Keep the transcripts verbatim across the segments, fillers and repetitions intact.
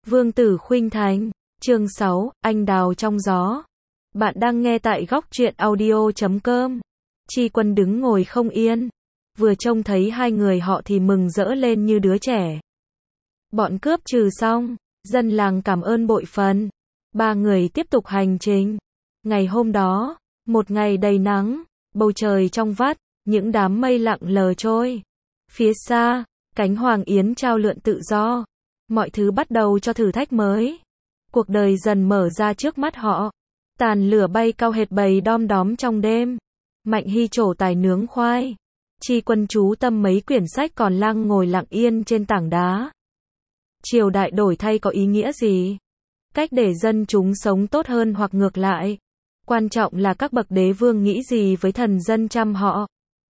Vương tử khuynh thành, chương sáu, anh đào trong gió. Bạn đang nghe tại góc truyện audio chấm com. Chi Quân đứng ngồi không yên, vừa trông thấy hai người họ thì mừng rỡ lên như đứa trẻ. Bọn cướp trừ xong, dân làng cảm ơn bội phần. Ba người tiếp tục hành trình. Ngày hôm đó, một ngày đầy nắng, bầu trời trong vắt, những đám mây lặng lờ trôi. Phía xa, cánh hoàng yến trao lượn tự do. Mọi thứ bắt đầu cho thử thách mới. Cuộc đời dần mở ra trước mắt họ. Tàn lửa bay cao hệt bầy đom đóm trong đêm. Mạnh Hy trổ tài nướng khoai. Chi Quân chú tâm mấy quyển sách, còn Lăng ngồi lặng yên trên tảng đá. Triều đại đổi thay có ý nghĩa gì? Cách để dân chúng sống tốt hơn hoặc ngược lại? Quan trọng là các bậc đế vương nghĩ gì với thần dân chăm họ?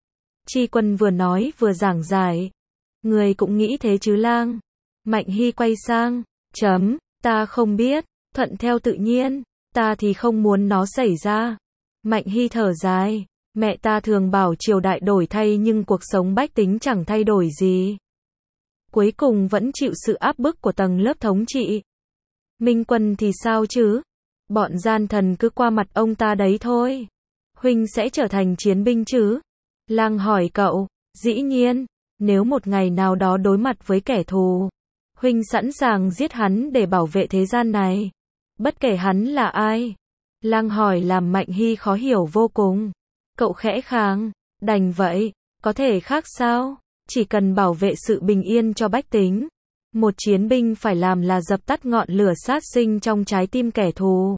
Chi Quân vừa nói vừa giảng giải. Người cũng nghĩ thế chứ Lang? Mạnh Hy quay sang, chấm, ta không biết, thuận theo tự nhiên, ta thì không muốn nó xảy ra. Mạnh Hy thở dài, mẹ ta thường bảo triều đại đổi thay nhưng cuộc sống bách tính chẳng thay đổi gì. Cuối cùng vẫn chịu sự áp bức của tầng lớp thống trị. Minh Quân thì sao chứ? Bọn gian thần cứ qua mặt ông ta đấy thôi. Huynh sẽ trở thành chiến binh chứ? Lang hỏi cậu, dĩ nhiên, nếu một ngày nào đó đối mặt với kẻ thù, Huynh sẵn sàng giết hắn để bảo vệ thế gian này. Bất kể hắn là ai. Lang hỏi làm Mạnh Hy khó hiểu vô cùng. Cậu khẽ khàng, đành vậy, có thể khác sao? Chỉ cần bảo vệ sự bình yên cho bách tính. Một chiến binh phải làm là dập tắt ngọn lửa sát sinh trong trái tim kẻ thù.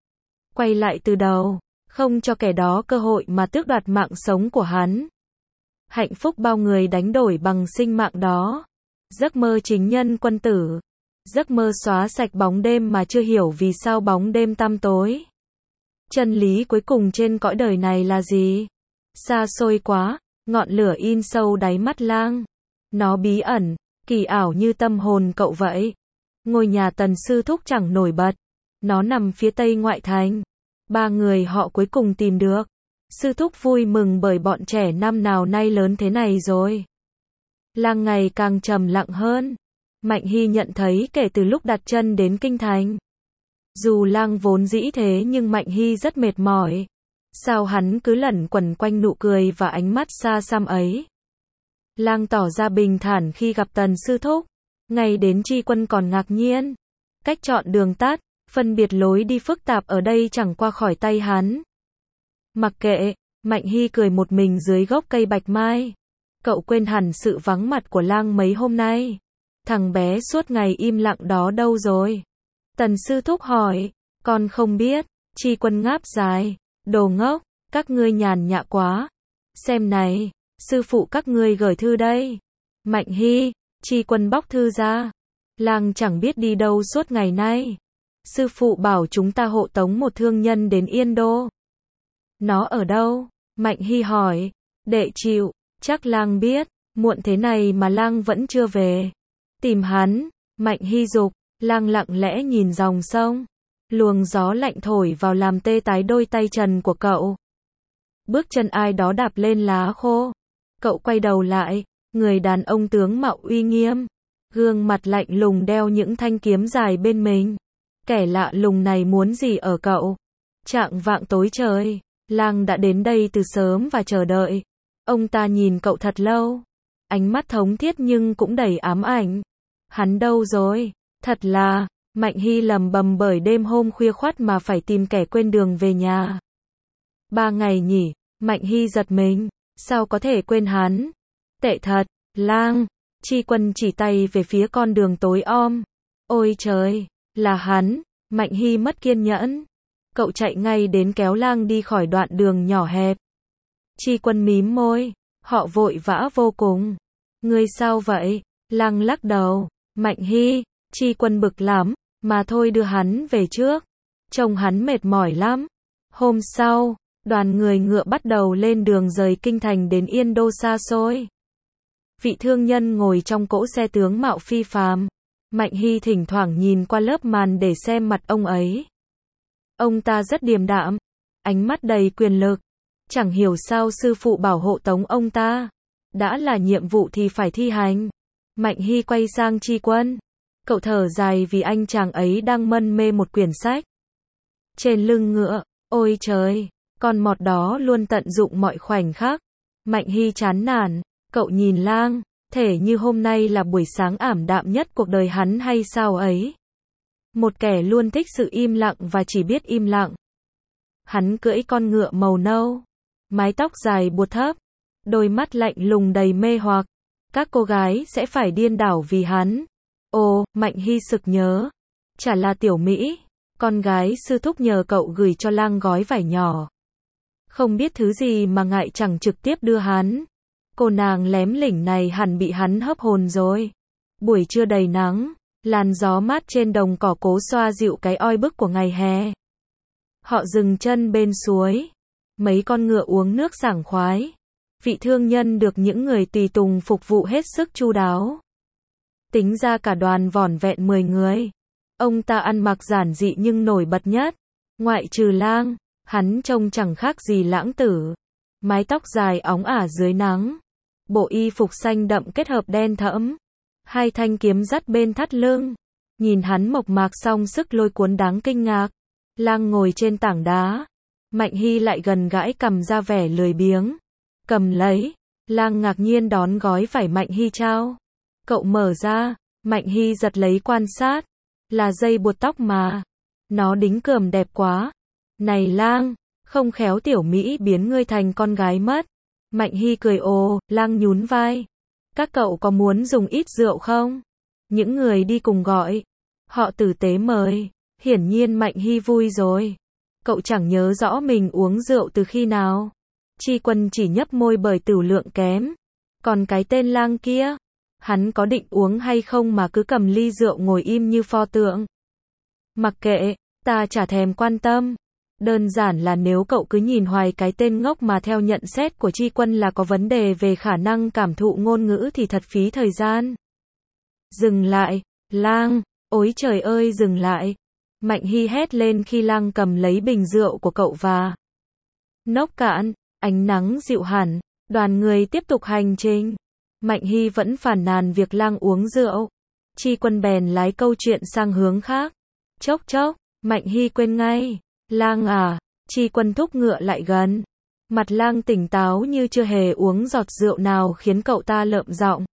Quay lại từ đầu, không cho kẻ đó cơ hội mà tước đoạt mạng sống của hắn. Hạnh phúc bao người đánh đổi bằng sinh mạng đó. Giấc mơ chính nhân quân tử. Giấc mơ xóa sạch bóng đêm mà chưa hiểu vì sao bóng đêm tăm tối. Chân lý cuối cùng trên cõi đời này là gì? Xa xôi quá, ngọn lửa in sâu đáy mắt Lang. Nó bí ẩn, kỳ ảo như tâm hồn cậu vậy. Ngôi nhà Tần sư thúc chẳng nổi bật. Nó nằm phía tây ngoại thành. Ba người họ cuối cùng tìm được. Sư thúc vui mừng bởi bọn trẻ năm nào nay lớn thế này rồi. Lang ngày càng trầm lặng hơn. Mạnh Hy nhận thấy kể từ lúc đặt chân đến kinh thành. Dù Lang vốn dĩ thế nhưng Mạnh Hy rất mệt mỏi. Sao hắn cứ lẩn quẩn quanh nụ cười và ánh mắt xa xăm ấy. Lang tỏ ra bình thản khi gặp Tần sư thúc. Ngay đến Chi Quân còn ngạc nhiên. Cách chọn đường tắt, phân biệt lối đi phức tạp ở đây chẳng qua khỏi tay hắn. Mặc kệ, Mạnh Hy cười một mình dưới gốc cây bạch mai. Cậu quên hẳn sự vắng mặt của Lang mấy hôm nay. Thằng bé suốt ngày im lặng đó đâu rồi? Tần sư thúc hỏi. Con không biết. Chi Quân ngáp dài. Đồ ngốc, các ngươi nhàn nhã quá. Xem này, sư phụ các ngươi gửi thư đây. Mạnh Hy, Chi Quân bóc thư ra. Lang chẳng biết đi đâu suốt ngày nay. Sư phụ bảo chúng ta hộ tống một thương nhân đến Yên Đô. Nó ở đâu? Mạnh Hy hỏi. Đệ chịu, chắc Lang biết. Muộn thế này mà Lang vẫn chưa về. Tìm hắn. Mạnh Hy dục. Lang lặng lẽ nhìn dòng sông. Luồng gió lạnh thổi vào làm tê tái đôi tay trần của cậu. Bước chân ai đó đạp lên lá khô. Cậu quay đầu lại. Người đàn ông tướng mạo uy nghiêm. Gương mặt lạnh lùng đeo những thanh kiếm dài bên mình. Kẻ lạ lùng này muốn gì ở cậu? Chạng vạng tối trời. Lang đã đến đây từ sớm và chờ đợi. Ông ta nhìn cậu thật lâu. Ánh mắt thống thiết nhưng cũng đầy ám ảnh. Hắn đâu rồi? Thật là, Mạnh Hy lầm bầm bởi đêm hôm khuya khoắt mà phải tìm kẻ quên đường về nhà. Ba ngày nhỉ? Mạnh Hy giật mình. Sao có thể quên hắn? Tệ thật. Lang. Chi Quân chỉ tay về phía con đường tối om. Ôi trời, là hắn. Mạnh Hy mất kiên nhẫn. Cậu chạy ngay đến kéo Lang đi khỏi đoạn đường nhỏ hẹp. Chi Quân mím môi. Họ vội vã vô cùng. Ngươi sao vậy? Lang lắc đầu. Mạnh Hy. Chi Quân bực lắm. Mà thôi đưa hắn về trước. Trông hắn mệt mỏi lắm. Hôm sau, đoàn người ngựa bắt đầu lên đường rời kinh thành đến Yên Đô xa xôi. Vị thương nhân ngồi trong cỗ xe tướng mạo phi phàm. Mạnh Hy thỉnh thoảng nhìn qua lớp màn để xem mặt ông ấy. Ông ta rất điềm đạm. Ánh mắt đầy quyền lực. Chẳng hiểu sao sư phụ bảo hộ tống ông ta. Đã là nhiệm vụ thì phải thi hành. Mạnh Hy quay sang Chi Quân. Cậu thở dài vì anh chàng ấy đang mân mê một quyển sách. Trên lưng ngựa, ôi trời, con mọt đó luôn tận dụng mọi khoảnh khắc. Mạnh Hy chán nản, cậu nhìn Lang, thể như hôm nay là buổi sáng ảm đạm nhất cuộc đời hắn hay sao ấy. Một kẻ luôn thích sự im lặng và chỉ biết im lặng. Hắn cưỡi con ngựa màu nâu, mái tóc dài buộc thấp, đôi mắt lạnh lùng đầy mê hoặc. Các cô gái sẽ phải điên đảo vì hắn. Ồ, Mạnh Hy sực nhớ. Chả là Tiểu Mỹ, con gái sư thúc nhờ cậu gửi cho Lang gói vải nhỏ. Không biết thứ gì mà ngại chẳng trực tiếp đưa hắn. Cô nàng lém lỉnh này hẳn bị hắn hấp hồn rồi. Buổi trưa đầy nắng, làn gió mát trên đồng cỏ cố xoa dịu cái oi bức của ngày hè. Họ dừng chân bên suối. Mấy con ngựa uống nước sảng khoái. Vị thương nhân được những người tùy tùng phục vụ hết sức chu đáo. Tính ra cả đoàn vỏn vẹn mười người. Ông ta ăn mặc giản dị nhưng nổi bật nhất. Ngoại trừ Lang, hắn trông chẳng khác gì lãng tử. Mái tóc dài óng ả dưới nắng. Bộ y phục xanh đậm kết hợp đen thẫm. Hai thanh kiếm dắt bên thắt lưng. Nhìn hắn mộc mạc song sức lôi cuốn đáng kinh ngạc. Lang ngồi trên tảng đá. Mạnh Hy lại gần gãi cầm ra vẻ lười biếng. Cầm lấy. Lang ngạc nhiên đón gói vải Mạnh Hy trao. Cậu mở ra. Mạnh Hy giật lấy quan sát. Là dây buộc tóc mà. Nó đính kườm đẹp quá. Này Lang, không khéo Tiểu Mỹ biến ngươi thành con gái mất. Mạnh Hy cười ồ, Lang nhún vai. Các cậu có muốn dùng ít rượu không? Những người đi cùng gọi. Họ tử tế mời. Hiển nhiên Mạnh Hy vui rồi. Cậu chẳng nhớ rõ mình uống rượu từ khi nào. Tri Quân chỉ nhấp môi bởi tửu lượng kém. Còn cái tên Lang kia, hắn có định uống hay không mà cứ cầm ly rượu ngồi im như pho tượng. Mặc kệ, ta chả thèm quan tâm. Đơn giản là nếu cậu cứ nhìn hoài cái tên ngốc mà theo nhận xét của Tri Quân là có vấn đề về khả năng cảm thụ ngôn ngữ thì thật phí thời gian. Dừng lại, Lang, ôi trời ơi dừng lại. Mạnh Hy hét lên khi Lang cầm lấy bình rượu của cậu và nốc cạn. Ánh nắng dịu hẳn, đoàn người tiếp tục hành trình. Mạnh Hy vẫn phàn nàn việc Lang uống rượu. Tri Quân bèn lái câu chuyện sang hướng khác. Chốc chốc, Mạnh Hy quên ngay. Lang à, Tri Quân thúc ngựa lại gần. Mặt Lang tỉnh táo như chưa hề uống giọt rượu nào khiến cậu ta lợm giọng.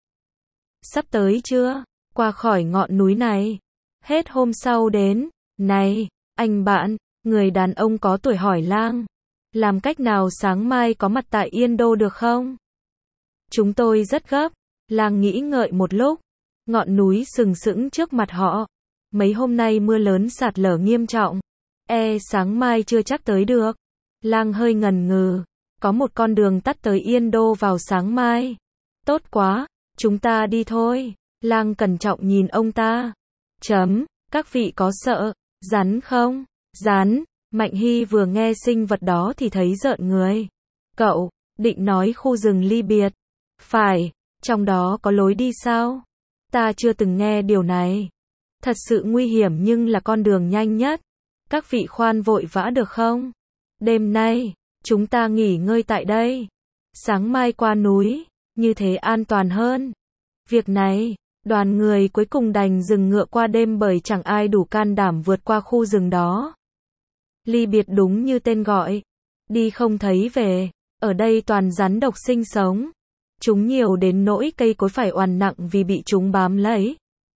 Sắp tới chưa? Qua khỏi ngọn núi này. Hết hôm sau đến. Này, anh bạn, người đàn ông có tuổi hỏi Lang. Làm cách nào sáng mai có mặt tại Yên Đô được không? Chúng tôi rất gấp. Lang nghĩ ngợi một lúc. Ngọn núi sừng sững trước mặt họ. Mấy hôm nay mưa lớn sạt lở nghiêm trọng. E sáng mai chưa chắc tới được. Lang hơi ngần ngừ. Có một con đường tắt tới Yên Đô vào sáng mai. Tốt quá, chúng ta đi thôi. Lang cẩn trọng nhìn ông ta. Chấm, các vị có sợ rắn không? Rắn. Mạnh Hy vừa nghe sinh vật đó thì thấy rợn người. Cậu định nói khu rừng ly biệt? Phải, trong đó có lối đi sao? Ta chưa từng nghe điều này. Thật sự nguy hiểm nhưng là con đường nhanh nhất. Các vị khoan vội vã được không? Đêm nay, chúng ta nghỉ ngơi tại đây. Sáng mai qua núi, như thế an toàn hơn. Việc này, đoàn người cuối cùng đành dừng ngựa qua đêm bởi chẳng ai đủ can đảm vượt qua khu rừng đó. Ly biệt đúng như tên gọi. Đi không thấy về. Ở đây toàn rắn độc sinh sống. Chúng nhiều đến nỗi cây cối phải oằn nặng vì bị chúng bám lấy.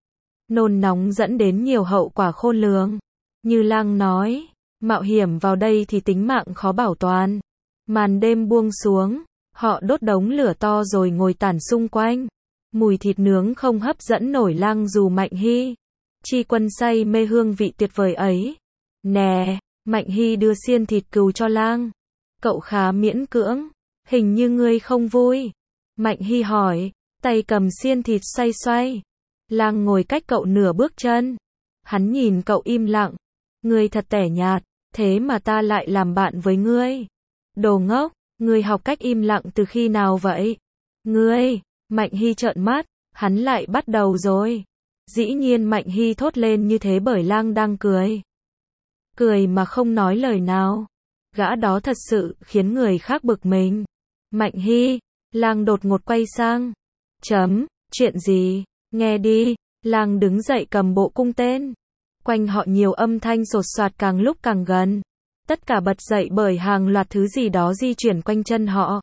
Nôn nóng dẫn đến nhiều hậu quả khôn lường. Như Lang nói, mạo hiểm vào đây thì tính mạng khó bảo toàn. Màn đêm buông xuống, họ đốt đống lửa to rồi ngồi tản xung quanh. Mùi thịt nướng không hấp dẫn nổi Lang dù Mạnh Hy. Tri Quân say mê hương vị tuyệt vời ấy. Nè, Mạnh Hy đưa xiên thịt cừu cho Lang. Cậu khá miễn cưỡng, hình như ngươi không vui. Mạnh Hy hỏi, tay cầm xiên thịt xoay xoay. Lang ngồi cách cậu nửa bước chân. Hắn nhìn cậu im lặng. Ngươi thật tẻ nhạt, thế mà ta lại làm bạn với ngươi. Đồ ngốc, ngươi học cách im lặng từ khi nào vậy? Ngươi, Mạnh Hy trợn mắt, hắn lại bắt đầu rồi. Dĩ nhiên Mạnh Hy thốt lên như thế bởi Lang đang cười. Cười mà không nói lời nào. Gã đó thật sự khiến người khác bực mình. Mạnh Hy, Lang đột ngột quay sang. Chấm, chuyện gì? Nghe đi, Lang đứng dậy cầm bộ cung tên. Quanh họ nhiều âm thanh sột soạt càng lúc càng gần. Tất cả bật dậy bởi hàng loạt thứ gì đó di chuyển quanh chân họ.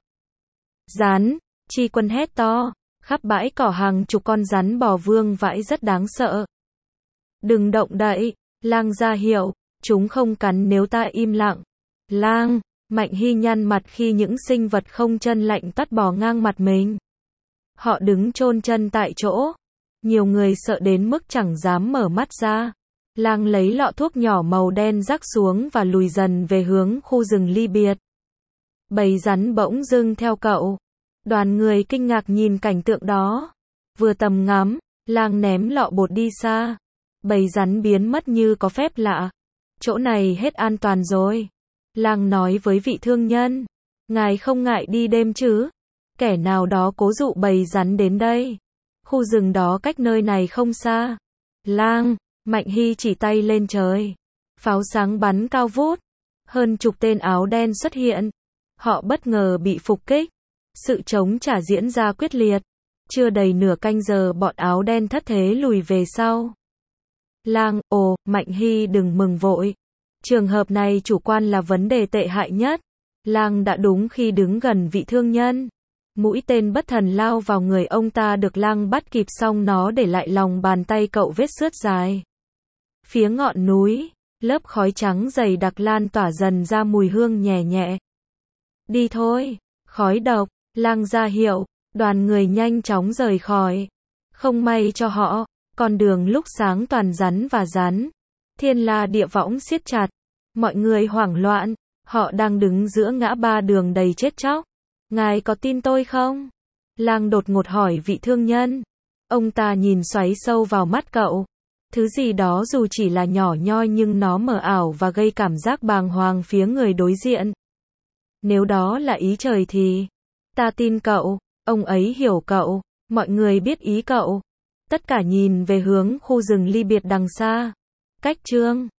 Rắn, Tri Quân hét to. Khắp bãi cỏ hàng chục con rắn bò vương vãi rất đáng sợ. Đừng động đậy, Lang ra hiệu, chúng không cắn nếu ta im lặng. Lang, Mạnh Hy nhăn mặt khi những sinh vật không chân lạnh toát bò ngang mặt mình. Họ đứng chôn chân tại chỗ. Nhiều người sợ đến mức chẳng dám mở mắt ra. Lang lấy lọ thuốc nhỏ màu đen rắc xuống và lùi dần về hướng khu rừng ly biệt. Bầy rắn bỗng dưng theo cậu. Đoàn người kinh ngạc nhìn cảnh tượng đó. Vừa tầm ngắm, Lang ném lọ bột đi xa. Bầy rắn biến mất như có phép lạ. Chỗ này hết an toàn rồi. Lang nói với vị thương nhân. Ngài không ngại đi đêm chứ? Kẻ nào đó cố dụ bầy rắn đến đây. Khu rừng đó cách nơi này không xa. Lang, Mạnh Hy chỉ tay lên trời. Pháo sáng bắn cao vút. Hơn chục tên áo đen xuất hiện. Họ bất ngờ bị phục kích. Sự chống trả diễn ra quyết liệt. Chưa đầy nửa canh giờ bọn áo đen thất thế lùi về sau. Lang, ồ, Mạnh Hy đừng mừng vội. Trường hợp này chủ quan là vấn đề tệ hại nhất. Lang đã đúng khi đứng gần vị thương nhân. Mũi tên bất thần lao vào người ông ta được Lang bắt kịp, xong nó để lại lòng bàn tay cậu vết xước dài. Phía ngọn núi, lớp khói trắng dày đặc lan tỏa dần ra mùi hương nhẹ nhẹ. Đi thôi, khói độc, Lang ra hiệu, đoàn người nhanh chóng rời khỏi. Không may cho họ, con đường lúc sáng toàn rắn và rắn. Thiên la địa võng siết chặt. Mọi người hoảng loạn, họ đang đứng giữa ngã ba đường đầy chết chóc. Ngài có tin tôi không? Lang đột ngột hỏi vị thương nhân. Ông ta nhìn xoáy sâu vào mắt cậu. Thứ gì đó dù chỉ là nhỏ nhoi nhưng nó mờ ảo và gây cảm giác bàng hoàng phía người đối diện. Nếu đó là ý trời thì... Ta tin cậu, ông ấy hiểu cậu, mọi người biết ý cậu. Tất cả nhìn về hướng khu rừng ly biệt đằng xa. Cách chương